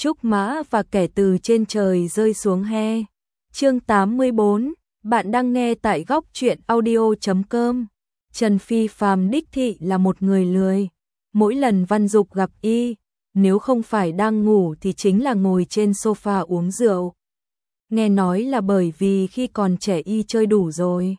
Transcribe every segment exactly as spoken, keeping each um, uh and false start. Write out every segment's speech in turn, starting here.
trúc mã và kẻ từ trên trời rơi xuống he. Chương tám mươi bốn, bạn đang nghe tại góc truyện audio chấm com. Trần Phi Phàm đích thị là một người lười. Mỗi lần Văn Dục gặp y, nếu không phải đang ngủ thì chính là ngồi trên sofa uống rượu. Nghe nói là bởi vì khi còn trẻ y chơi đủ rồi.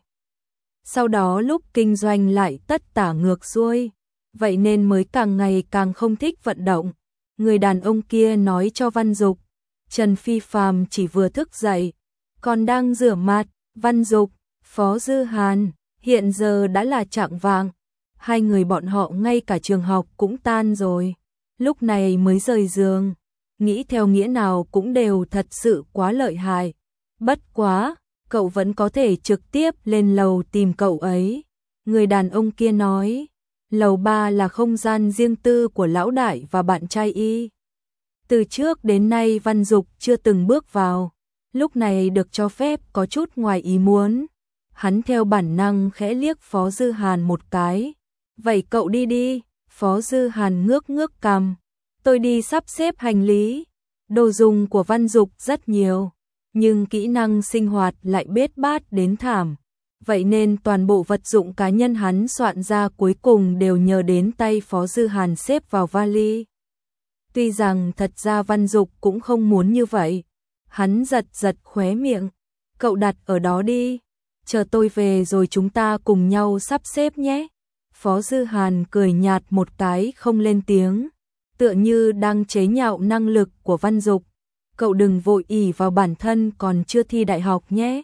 Sau đó lúc kinh doanh lại tất tả ngược xuôi, vậy nên mới càng ngày càng không thích vận động. Người đàn ông kia nói cho Văn Dục, Trần Phi Phàm chỉ vừa thức dậy, còn đang rửa mặt. Văn Dục, Phó Dư Hàn, hiện giờ đã là chạng vạng, hai người bọn họ ngay cả trường học cũng tan rồi, lúc này mới rời giường, nghĩ theo nghĩa nào cũng đều thật sự quá lợi hại. Bất quá, cậu vẫn có thể trực tiếp lên lầu tìm cậu ấy. Người đàn ông kia nói, lầu ba là không gian riêng tư của lão đại và bạn trai y. Từ trước đến nay Văn Dục chưa từng bước vào, lúc này được cho phép có chút ngoài ý muốn. Hắn theo bản năng khẽ liếc Phó Dư Hàn một cái. Vậy cậu đi đi. Phó Dư Hàn ngước ngước cằm. Tôi đi sắp xếp hành lý. Đồ dùng của Văn Dục rất nhiều, nhưng kỹ năng sinh hoạt lại bết bát đến thảm. Vậy nên toàn bộ vật dụng cá nhân hắn soạn ra cuối cùng đều nhờ đến tay Phó Dư Hàn xếp vào vali. Tuy rằng thật ra Văn Dục cũng không muốn như vậy. Hắn giật giật khóe miệng. Cậu đặt ở đó đi, chờ tôi về rồi chúng ta cùng nhau sắp xếp nhé. Phó Dư Hàn cười nhạt một cái không lên tiếng, tựa như đang chế nhạo năng lực của Văn Dục. Cậu đừng vội ỷ vào bản thân còn chưa thi đại học nhé.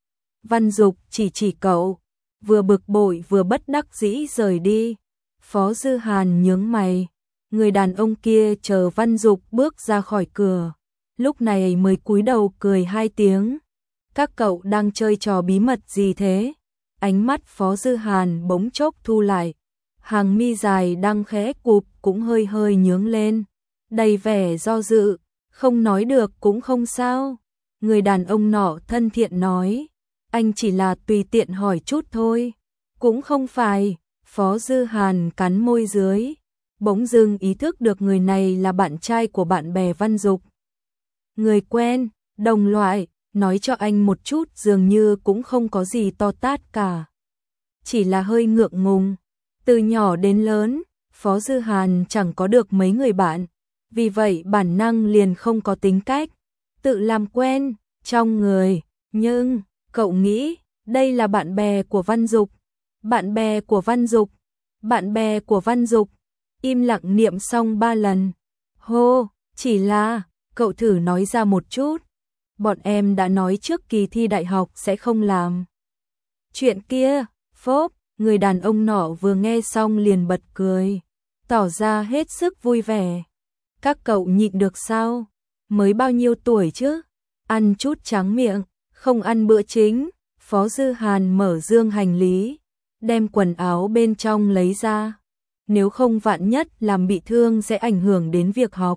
Văn Dục chỉ chỉ cậu, vừa bực bội vừa bất đắc dĩ rời đi. Phó Dư Hàn nhướng mày, người đàn ông kia chờ Văn Dục bước ra khỏi cửa, lúc này mới cúi đầu cười hai tiếng. Các cậu đang chơi trò bí mật gì thế? Ánh mắt Phó Dư Hàn bỗng chốc thu lại, hàng mi dài đang khẽ cụp cũng hơi hơi nhướng lên, đầy vẻ do dự. Không nói được cũng không sao. Người đàn ông nọ thân thiện nói, anh chỉ là tùy tiện hỏi chút thôi. Cũng không phải. Phó Dư Hàn cắn môi dưới, bỗng dưng ý thức được người này là bạn trai của bạn bè Văn Dục. Người quen, đồng loại, nói cho anh một chút dường như cũng không có gì to tát cả. Chỉ là hơi ngượng ngùng. Từ nhỏ đến lớn, Phó Dư Hàn chẳng có được mấy người bạn, vì vậy bản năng liền không có tính cách tự làm quen trong người. Nhưng, cậu nghĩ, đây là bạn bè của Văn Dục. Bạn bè của Văn Dục. Bạn bè của Văn Dục. Im lặng niệm xong ba lần. Hô, chỉ là, cậu thử nói ra một chút. Bọn em đã nói trước kỳ thi đại học sẽ không làm chuyện kia. Phốp, người đàn ông nọ vừa nghe xong liền bật cười, tỏ ra hết sức vui vẻ. Các cậu nhịn được sao? Mới bao nhiêu tuổi chứ? Ăn chút tráng miệng, không ăn bữa chính. Phó Dư Hàn mở dương hành lý, đem quần áo bên trong lấy ra. Nếu không vạn nhất làm bị thương sẽ ảnh hưởng đến việc học.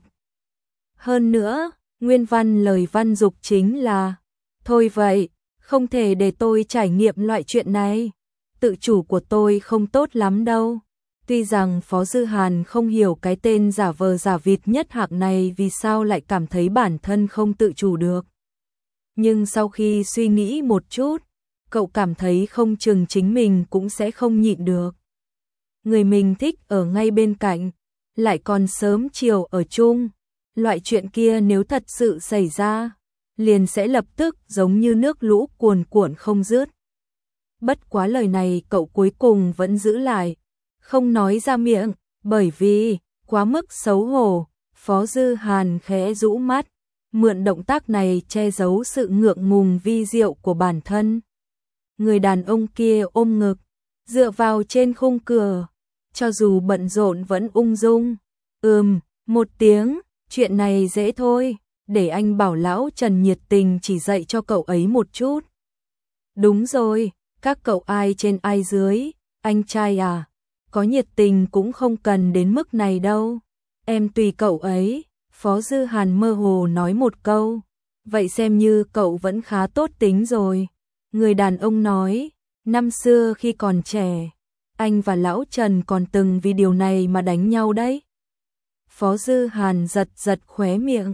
Hơn nữa, nguyên văn lời Văn Dục chính là, thôi vậy, không thể để tôi trải nghiệm loại chuyện này. Tự chủ của tôi không tốt lắm đâu. Tuy rằng Phó Dư Hàn không hiểu cái tên giả vờ giả vịt nhất hạng này vì sao lại cảm thấy bản thân không tự chủ được. Nhưng sau khi suy nghĩ một chút, cậu cảm thấy không chừng chính mình cũng sẽ không nhịn được. Người mình thích ở ngay bên cạnh, lại còn sớm chiều ở chung. Loại chuyện kia nếu thật sự xảy ra, liền sẽ lập tức giống như nước lũ cuồn cuộn không dứt. Bất quá lời này cậu cuối cùng vẫn giữ lại, không nói ra miệng, bởi vì quá mức xấu hổ. Phó Dư Hàn khẽ rũ mắt, mượn động tác này che giấu sự ngượng ngùng vi diệu của bản thân. Người đàn ông kia ôm ngực, dựa vào trên khung cửa, cho dù bận rộn vẫn ung dung. Ừm, một tiếng, chuyện này dễ thôi, để anh bảo lão Trần nhiệt tình chỉ dạy cho cậu ấy một chút. Đúng rồi, các cậu ai trên ai dưới, anh trai à, có nhiệt tình cũng không cần đến mức này đâu. Em tùy cậu ấy. Phó Dư Hàn mơ hồ nói một câu. Vậy xem như cậu vẫn khá tốt tính rồi. Người đàn ông nói, năm xưa khi còn trẻ, anh và lão Trần còn từng vì điều này mà đánh nhau đấy. Phó Dư Hàn giật giật khóe miệng,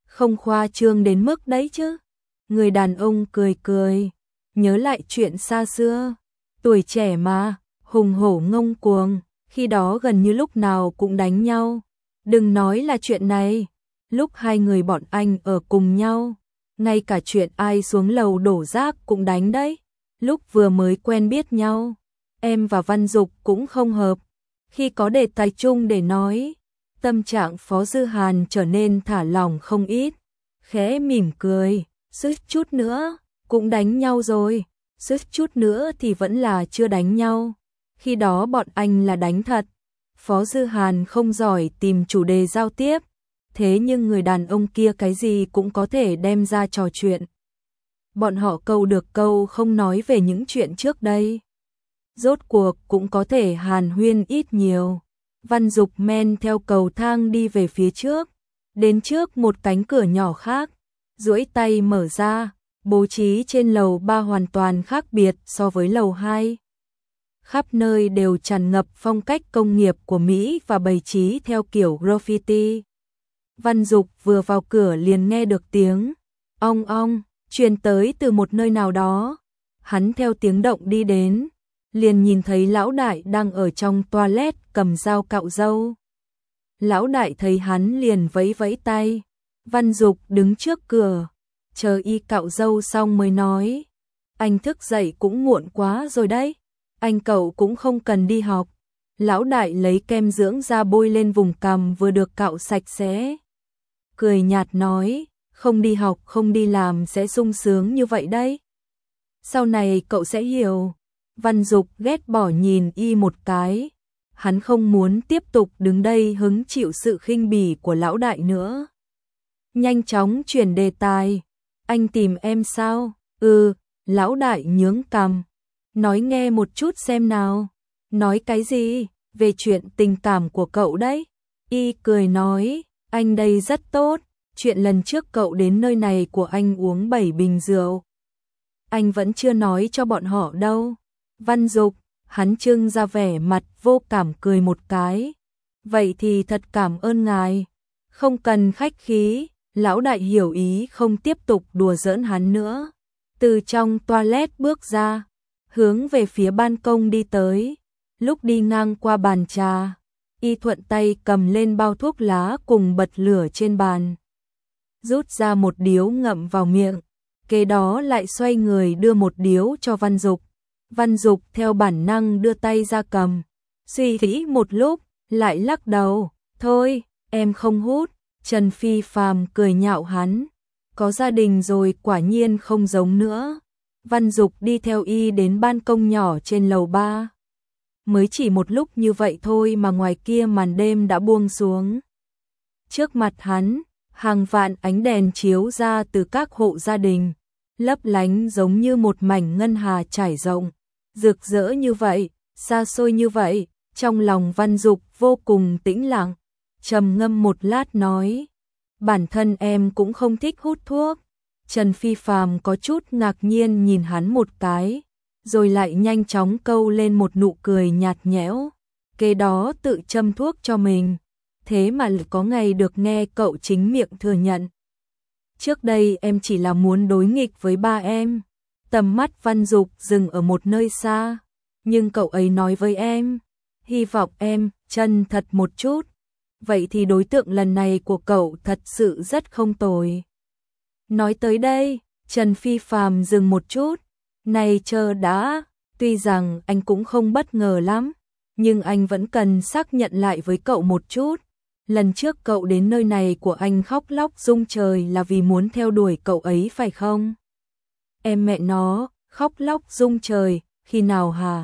Không khoa trương đến mức đấy chứ. Người đàn ông cười cười, nhớ lại chuyện xa xưa. Tuổi trẻ mà, hùng hổ ngông cuồng, khi đó gần như lúc nào cũng đánh nhau. Đừng nói là chuyện này, lúc hai người bọn anh ở cùng nhau, ngay cả chuyện ai xuống lầu đổ rác cũng đánh đấy. Lúc vừa mới quen biết nhau, em và Văn Dục cũng không hợp. Khi có đề tài chung để nói, tâm trạng Phó Dư Hàn trở nên thả lỏng không ít. Khẽ mỉm cười, suýt chút nữa, cũng đánh nhau rồi. Suýt chút nữa thì vẫn là chưa đánh nhau. Khi đó bọn anh là đánh thật. Phó Dư Hàn không giỏi tìm chủ đề giao tiếp. Thế nhưng người đàn ông kia cái gì cũng có thể đem ra trò chuyện. Bọn họ câu được câu không nói về những chuyện trước đây. Rốt cuộc cũng có thể hàn huyên ít nhiều. Văn Dục men theo cầu thang đi về phía trước. Đến trước một cánh cửa nhỏ khác. Duỗi tay mở ra. Bố trí trên lầu ba hoàn toàn khác biệt so với lầu hai. Khắp nơi đều tràn ngập phong cách công nghiệp của Mỹ và bày trí theo kiểu graffiti. Văn Dục vừa vào cửa liền nghe được tiếng ong ong truyền tới từ một nơi nào đó. Hắn theo tiếng động đi đến, liền nhìn thấy lão đại đang ở trong toilet cầm dao cạo râu. Lão đại thấy hắn liền vẫy vẫy tay. Văn Dục đứng trước cửa, chờ y cạo râu xong mới nói: "Anh thức dậy cũng muộn quá rồi đấy, anh cậu cũng không cần đi học." Lão đại lấy kem dưỡng da bôi lên vùng cằm vừa được cạo sạch sẽ. Cười nhạt nói: "Không đi học không đi làm sẽ sung sướng như vậy đấy. Sau này cậu sẽ hiểu." Văn Dục ghét bỏ nhìn y một cái. Hắn không muốn tiếp tục đứng đây hứng chịu sự khinh bỉ của lão đại nữa. Nhanh chóng chuyển đề tài. "Anh tìm em sao?" "Ừ." Lão đại nhướng cằm. "Nói nghe một chút xem nào." "Nói cái gì?" "Về chuyện tình cảm của cậu đấy." Y cười nói: "Anh đây rất tốt. Chuyện lần trước cậu đến nơi này của anh uống bảy bình rượu, anh vẫn chưa nói cho bọn họ đâu." Văn Dục, hắn trưng ra vẻ mặt vô cảm cười một cái. "Vậy thì thật cảm ơn ngài." "Không cần khách khí." Lão đại hiểu ý không tiếp tục đùa giỡn hắn nữa. Từ trong toilet bước ra, hướng về phía ban công đi tới. Lúc đi ngang qua bàn trà, y thuận tay cầm lên bao thuốc lá cùng bật lửa trên bàn. Rút ra một điếu ngậm vào miệng, kế đó lại xoay người đưa một điếu cho Văn Dục. Văn Dục theo bản năng đưa tay ra cầm, suy nghĩ một lúc, lại lắc đầu. "Thôi, em không hút." Trần Phi Phàm cười nhạo hắn. Có gia đình rồi quả nhiên không giống nữa. Văn Dục đi theo y đến ban công nhỏ trên lầu ba. Mới chỉ một lúc như vậy thôi mà ngoài kia màn đêm đã buông xuống. Trước mặt hắn, hàng vạn ánh đèn chiếu ra từ các hộ gia đình, lấp lánh giống như một mảnh ngân hà trải rộng, rực rỡ như vậy, xa xôi như vậy. Trong lòng Văn Dục vô cùng tĩnh lặng, trầm ngâm một lát nói: "Bản thân em cũng không thích hút thuốc." Trần Phi Phàm có chút ngạc nhiên nhìn hắn một cái, rồi lại nhanh chóng câu lên một nụ cười nhạt nhẽo, kế đó tự châm thuốc cho mình. Thế mà có ngày được nghe cậu chính miệng thừa nhận. "Trước đây em chỉ là muốn đối nghịch với ba em." Tầm mắt Văn Dục dừng ở một nơi xa. "Nhưng cậu ấy nói với em, hy vọng em chân thật một chút. Vậy thì đối tượng lần này của cậu thật sự rất không tồi." Nói tới đây, Trần Phi Phàm dừng một chút. "Này chờ đã, tuy rằng anh cũng không bất ngờ lắm, nhưng anh vẫn cần xác nhận lại với cậu một chút. Lần trước cậu đến nơi này của anh khóc lóc rung trời là vì muốn theo đuổi cậu ấy phải không?" "Em mẹ nó, khóc lóc rung trời, khi nào hả?"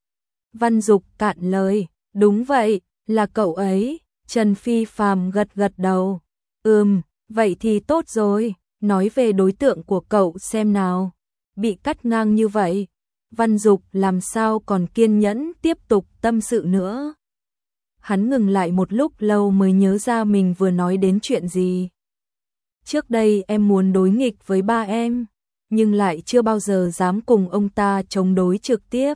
Văn Dục cạn lời. "Đúng vậy, là cậu ấy." Trần Phi Phàm gật gật đầu. "Ừm, vậy thì tốt rồi, nói về đối tượng của cậu xem nào." Bị cắt ngang như vậy, Văn Dục làm sao còn kiên nhẫn tiếp tục tâm sự nữa. Hắn ngừng lại một lúc lâu mới nhớ ra mình vừa nói đến chuyện gì. "Trước đây em muốn đối nghịch với ba em, nhưng lại chưa bao giờ dám cùng ông ta chống đối trực tiếp.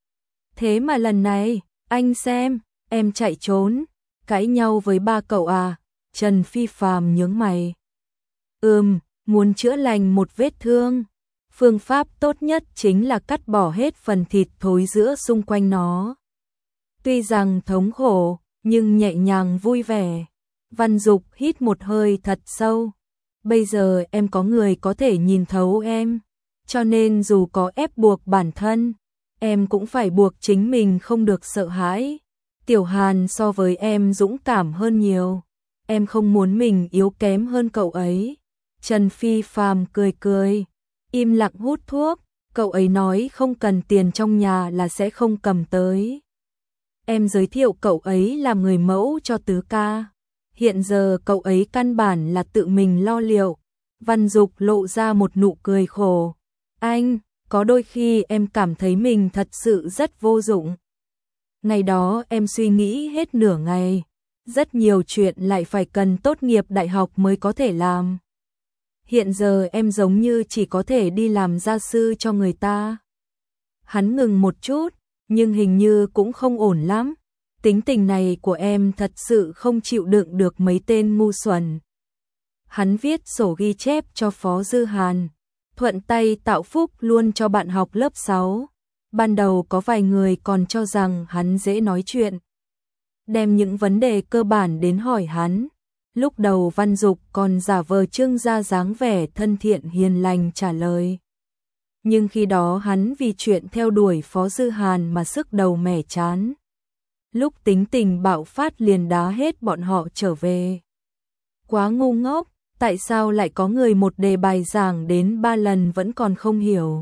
Thế mà lần này, anh xem, em chạy trốn, cãi nhau với ba cậu à?" Trần Phi Phàm nhướng mày. Ừm, muốn chữa lành một vết thương, phương pháp tốt nhất chính là cắt bỏ hết phần thịt thối rữa xung quanh nó. Tuy rằng thống khổ, nhưng nhẹ nhàng vui vẻ. Văn Dục hít một hơi thật sâu. Bây giờ em có người có thể nhìn thấu em, cho nên dù có ép buộc bản thân, em cũng phải buộc chính mình không được sợ hãi. Tiểu Hàn so với em dũng cảm hơn nhiều, em không muốn mình yếu kém hơn cậu ấy. Trần Phi Phàm cười cười, im lặng hút thuốc, cậu ấy nói không cần tiền trong nhà là sẽ không cầm tới. Em giới thiệu cậu ấy làm người mẫu cho Tứ ca. Hiện giờ cậu ấy căn bản là tự mình lo liệu. Văn Dục lộ ra một nụ cười khổ. Anh, có đôi khi em cảm thấy mình thật sự rất vô dụng. Ngày đó em suy nghĩ hết nửa ngày. Rất nhiều chuyện lại phải cần tốt nghiệp đại học mới có thể làm. Hiện giờ em giống như chỉ có thể đi làm gia sư cho người ta. Hắn ngừng một chút, nhưng hình như cũng không ổn lắm. Tính tình này của em thật sự không chịu đựng được mấy tên ngu xuẩn. Hắn viết sổ ghi chép cho Phó Dư Hàn, thuận tay tạo phúc luôn cho bạn học lớp sáu. Ban đầu có vài người còn cho rằng hắn dễ nói chuyện, đem những vấn đề cơ bản đến hỏi hắn. Lúc đầu Văn Dục còn giả vờ trưng ra dáng vẻ thân thiện hiền lành trả lời. Nhưng khi đó hắn vì chuyện theo đuổi Phó Dư Hàn mà sức đầu mẻ chán. Lúc tính tình bạo phát liền đá hết bọn họ trở về. Quá ngu ngốc, tại sao lại có người một đề bài giảng đến ba lần vẫn còn không hiểu.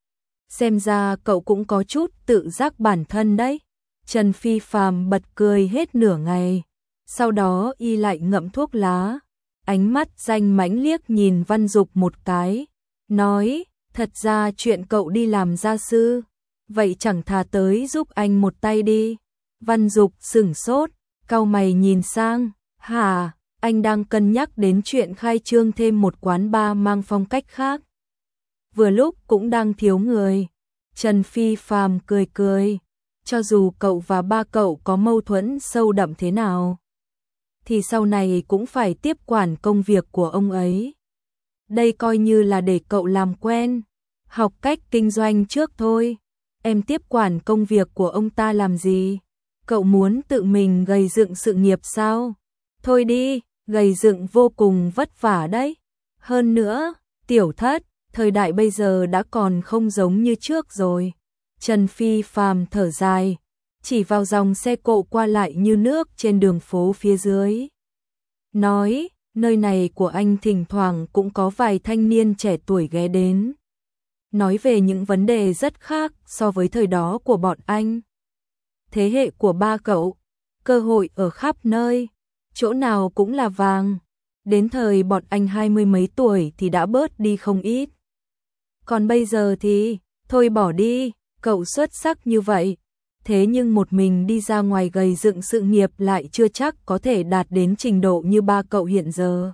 Xem ra cậu cũng có chút tự giác bản thân đấy. Trần Phi Phàm bật cười hết nửa ngày. Sau đó y lại ngậm thuốc lá. Ánh mắt danh mãnh liếc nhìn Văn Dục một cái. Nói, thật ra chuyện cậu đi làm gia sư. Vậy chẳng thà tới giúp anh một tay đi. Văn Dục sửng sốt, cau mày nhìn sang. Hả, anh đang cân nhắc đến chuyện khai trương thêm một quán bar mang phong cách khác. Vừa lúc cũng đang thiếu người. Trần Phi Phàm cười cười. Cho dù cậu và ba cậu có mâu thuẫn sâu đậm thế nào, thì sau này cũng phải tiếp quản công việc của ông ấy. Đây coi như là để cậu làm quen, học cách kinh doanh trước thôi. Em tiếp quản công việc của ông ta làm gì? Cậu muốn tự mình gầy dựng sự nghiệp sao? Thôi đi, gầy dựng vô cùng vất vả đấy. Hơn nữa, Tiểu Thất, thời đại bây giờ đã còn không giống như trước rồi. Trần Phi Phàm thở dài, chỉ vào dòng xe cộ qua lại như nước trên đường phố phía dưới. Nói, nơi này của anh thỉnh thoảng cũng có vài thanh niên trẻ tuổi ghé đến. Nói về những vấn đề rất khác so với thời đó của bọn anh. Thế hệ của ba cậu, cơ hội ở khắp nơi, chỗ nào cũng là vàng. Đến thời bọn anh hai mươi mấy tuổi thì đã bớt đi không ít. Còn bây giờ thì, thôi bỏ đi, cậu xuất sắc như vậy. Thế nhưng một mình đi ra ngoài gầy dựng sự nghiệp lại chưa chắc có thể đạt đến trình độ như ba cậu hiện giờ.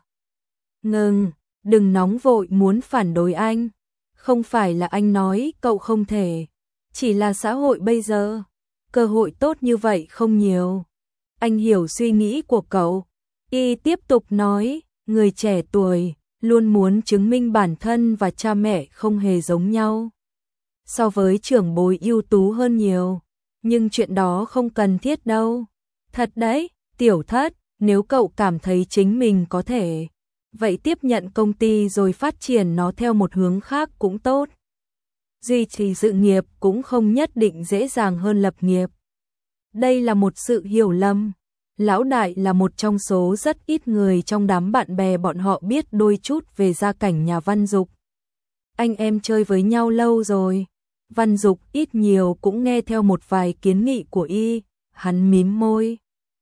Ngừng, đừng nóng vội muốn phản đối anh. Không phải là anh nói cậu không thể, chỉ là xã hội bây giờ, cơ hội tốt như vậy không nhiều. Anh hiểu suy nghĩ của cậu. Y tiếp tục nói, người trẻ tuổi luôn muốn chứng minh bản thân và cha mẹ không hề giống nhau. So với trưởng bối ưu tú hơn nhiều. Nhưng chuyện đó không cần thiết đâu. Thật đấy, Tiểu Thất, nếu cậu cảm thấy chính mình có thể, vậy tiếp nhận công ty rồi phát triển nó theo một hướng khác cũng tốt. Duy trì sự nghiệp cũng không nhất định dễ dàng hơn lập nghiệp. Đây là một sự hiểu lầm. Lão đại là một trong số rất ít người trong đám bạn bè bọn họ biết đôi chút về gia cảnh nhà Văn Dục. Anh em chơi với nhau lâu rồi. Văn Dục ít nhiều cũng nghe theo một vài kiến nghị của y, hắn mím môi.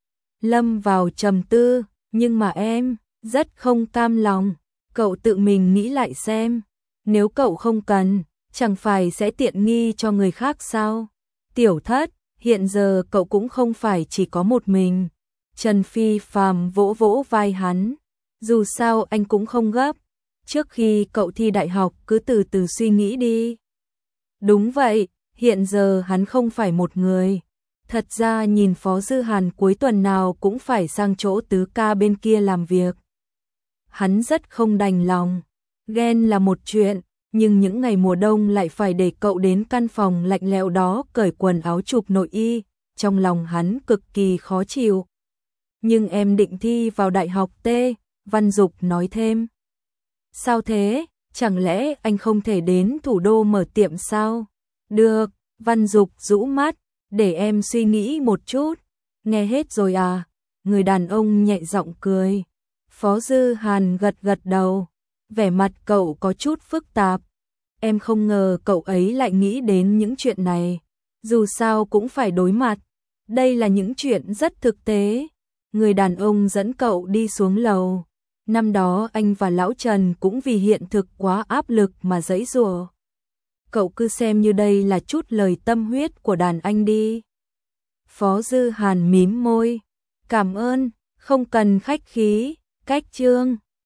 Lâm vào trầm tư, nhưng mà em, rất không cam lòng, cậu tự mình nghĩ lại xem, nếu cậu không cần, chẳng phải sẽ tiện nghi cho người khác sao? Tiểu Thất, hiện giờ cậu cũng không phải chỉ có một mình. Trần Phi Phàm vỗ vỗ vai hắn, dù sao anh cũng không gấp, trước khi cậu thi đại học cứ từ từ suy nghĩ đi. Đúng vậy, hiện giờ hắn không phải một người. Thật ra nhìn Phó Dư Hàn cuối tuần nào cũng phải sang chỗ Tứ ca bên kia làm việc. hắn rất không đành lòng. Ghen là một chuyện, nhưng những ngày mùa đông lại phải để cậu đến căn phòng lạnh lẽo đó cởi quần áo chụp nội y, trong lòng hắn cực kỳ khó chịu. Nhưng em định thi vào đại học T, Văn Dục nói thêm. Sao thế, chẳng lẽ anh không thể đến thủ đô mở tiệm sao? Được, Văn Dục rũ mắt, để em suy nghĩ một chút. Nghe hết rồi à? Người đàn ông nhẹ giọng cười. Phó Dư Hàn gật gật đầu, vẻ mặt cậu có chút phức tạp. Em không ngờ cậu ấy lại nghĩ đến những chuyện này. Dù sao cũng phải đối mặt. Đây là những chuyện rất thực tế. Người đàn ông dẫn cậu đi xuống lầu. Năm đó anh và Lão Trần cũng vì hiện thực quá áp lực mà giãy giụa. Cậu cứ xem như đây là chút lời tâm huyết của đàn anh đi. Phó Dư Hàn mím môi. Cảm ơn, không cần khách khí, cách chương.